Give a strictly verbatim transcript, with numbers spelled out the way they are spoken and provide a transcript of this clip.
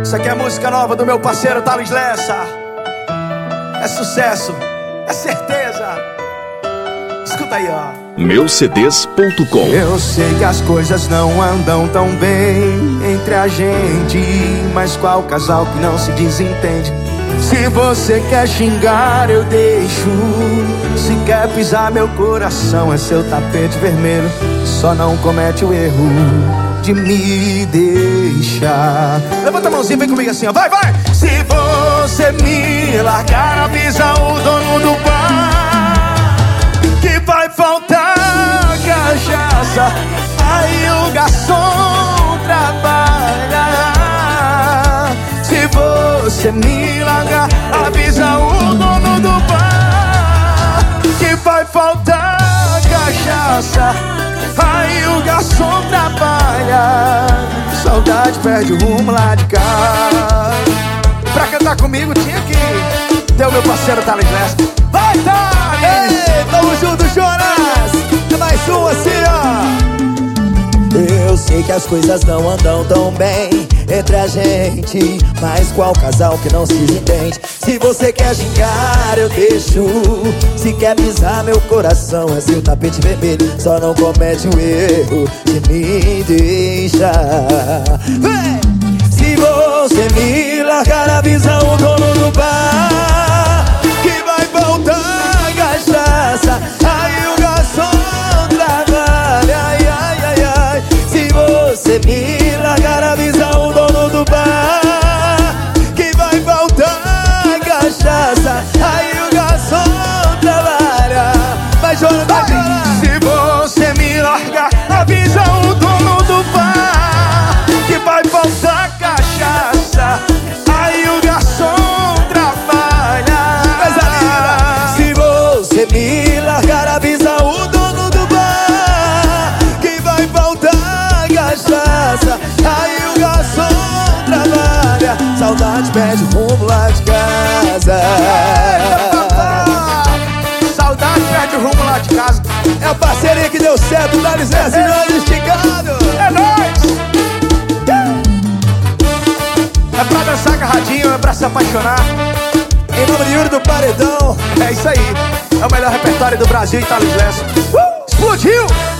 Isso aqui é música nova do meu parceiro Thales Lessa. É sucesso, é certeza. Escuta aí, ó. meu c d s ponto com. Eu sei que as coisas não andam tão bem entre a gente, mas qual casal que não se desentende? Se você quer xingar, eu deixo. Se quer pisar meu coração, é seu tapete vermelho. Só não comete o erro de me deixar. Levanta a mãozinha, vem comigo assim, ó. Vai, vai! Se você me largar, avisa o dono do bar que vai faltar cachaça. Aí o garçom trabalha. Se você me largar, avisa o dono do bar que vai faltar cachaça. Aí o garçom trabalha. Saudade perde o rumo lá de cá. Pra cantar comigo tinha que ter o meu parceiro Thales Lessa. Vai, Thales! Ei, tamo junto, Jonas! É mais um assim, ó. Eu sei que as coisas não andam tão bem entre a gente, mas qual casal que não se entende? Se você quer xingar, eu deixo. Se quer pisar meu coração, é seu tapete vermelho. Só não comete o erro de me deixar. Vem! Se você me largar, avisa o dono do bar que vai faltar cachaça. Aí o garçom trabalha. Ai, ai, ai, ai. Se você me largar, avisa o dono do bar que vai faltar cachaça. Aí o garçom trabalha. Vai chorar, vai chorar. Se você me largar, avisa o dono do bar que vai faltar cachaça. Aí o garçom trabalha. Se você me largar, avisa o dono do bar que vai faltar cachaça. Aí o garçom trabalha. Saudade perde o rumo lá de casa. Saudade perde o rumo lá de casa. É a parceria que deu certo, Thales Lessa e nós esticado. É nóis! É pra dançar agarradinho, é pra se apaixonar. Em nome de Yuri do Paredão. É isso aí. É o melhor repertório do Brasil e Thales Lessa. Uh! Explodiu!